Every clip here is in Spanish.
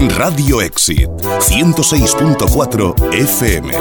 Radio Exit 106.4 FM.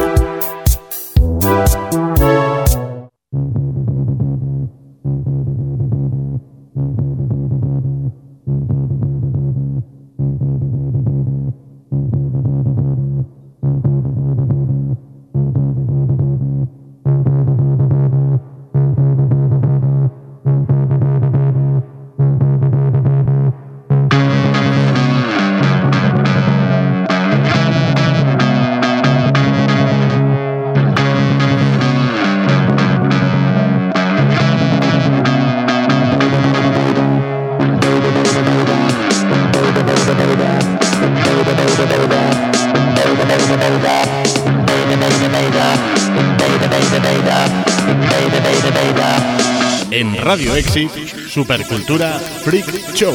En Radio Exit, Supercultura Freak Show.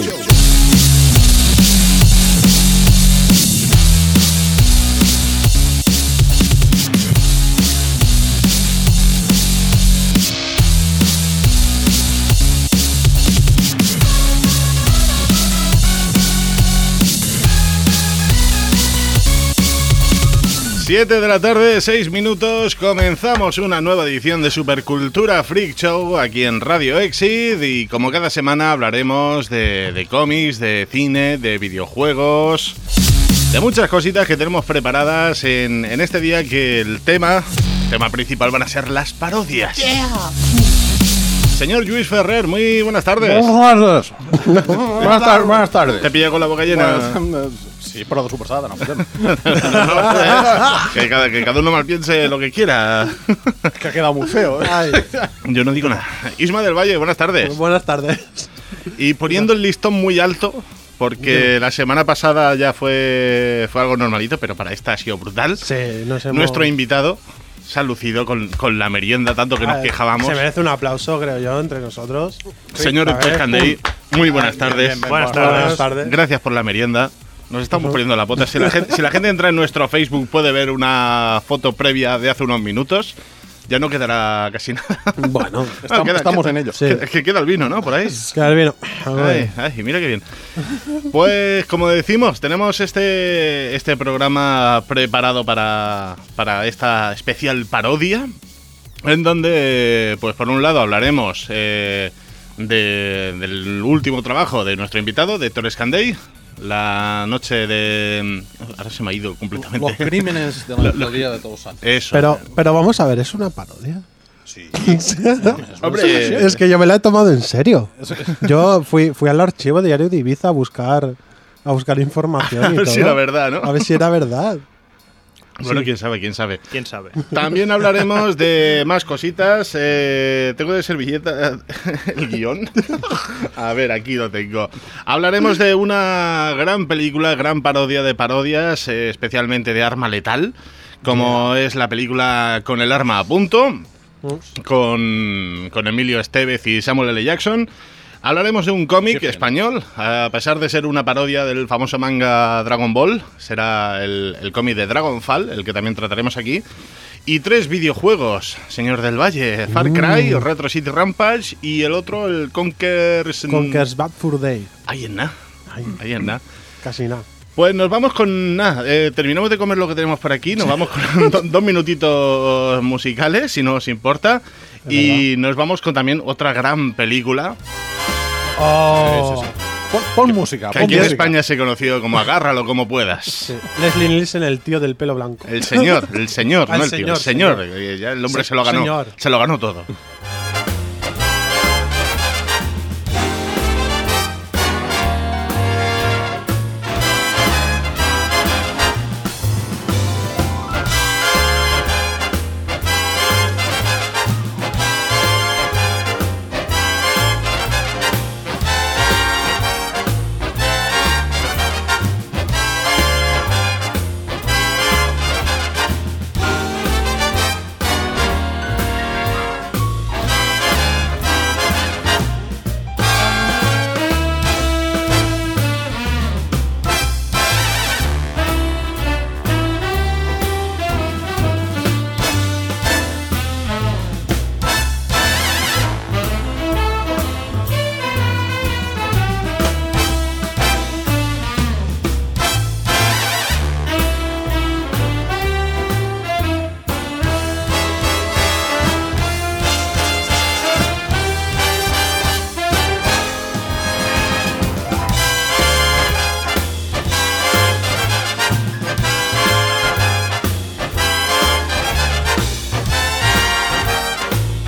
Siete de la tarde, 6 minutos, comenzamos una nueva edición de Supercultura Freak Show aquí en Radio Exit y como cada semana hablaremos de cómics, de cine, de videojuegos, de muchas cositas que tenemos preparadas en este día, que el tema principal van a ser las parodias. Yeah. Señor Lluís Ferrer, muy buenas tardes. Buenas tardes. ¿Te pilla con la boca llena? Sí, por la supersada, no. Que cada uno mal piense lo que quiera. Que ha quedado muy feo, ¿eh? Ay. Yo no digo nada. Isma del Valle, buenas tardes. Buenas tardes. Y poniendo el listón muy alto, porque la semana pasada ya fue algo normalito, pero para esta ha sido brutal. Sí, Nuestro invitado se ha lucido con la merienda, tanto que nos quejábamos. Se merece un aplauso, creo yo, entre nosotros. Señor Escandey, muy buenas tardes. Buenas tardes. Gracias por la merienda. Nos estamos poniendo la pota. Si la gente entra en nuestro Facebook puede ver una foto previa de hace unos minutos. Ya no quedará casi nada. Bueno, estamos en ello. Sí. Que queda el vino, ¿no? Por ahí. Queda el vino. Ay, mira qué bien. Pues, como decimos, tenemos este programa preparado para esta especial parodia, en donde, pues por un lado, hablaremos del último trabajo de nuestro invitado, de Héctor Escandey. La noche de... Ahora se me ha ido completamente. Los crímenes de la melodía de Todos Santos. Eso. Pero vamos a ver, ¿es una parodia? Sí. Hombre, es que yo me la he tomado en serio. Yo fui al archivo Diario de Ibiza a buscar información. A ver si era verdad, ¿no? A ver si era verdad. Bueno, sí. quién sabe. También hablaremos de más cositas. Tengo de servilleta el guión. A ver, aquí lo tengo. Hablaremos de una gran película, gran parodia de parodias, especialmente de Arma Letal, como es la película Con el arma a punto, con Emilio Estevez y Samuel L. Jackson. Hablaremos de un cómic español, a pesar de ser una parodia del famoso manga Dragon Ball. Será el cómic de Dragonfall, el que también trataremos aquí. Y 3 videojuegos, señor del Valle. Far Cry, Retro City Rampage y el otro, el Conker's Bad Fur Day. Ahí en nada. Casi nada. Pues nos vamos con nada. Terminamos de comer lo que tenemos por aquí. Nos vamos con 2 minutitos musicales, si no os importa. Y nos vamos con también otra gran película. Sí. Pon música. Que aquí en España se conoció como Agárralo como puedas. Sí. Leslie Nielsen, el tío del pelo blanco. El señor, no el tío. El señor. Ya el hombre se lo ganó todo.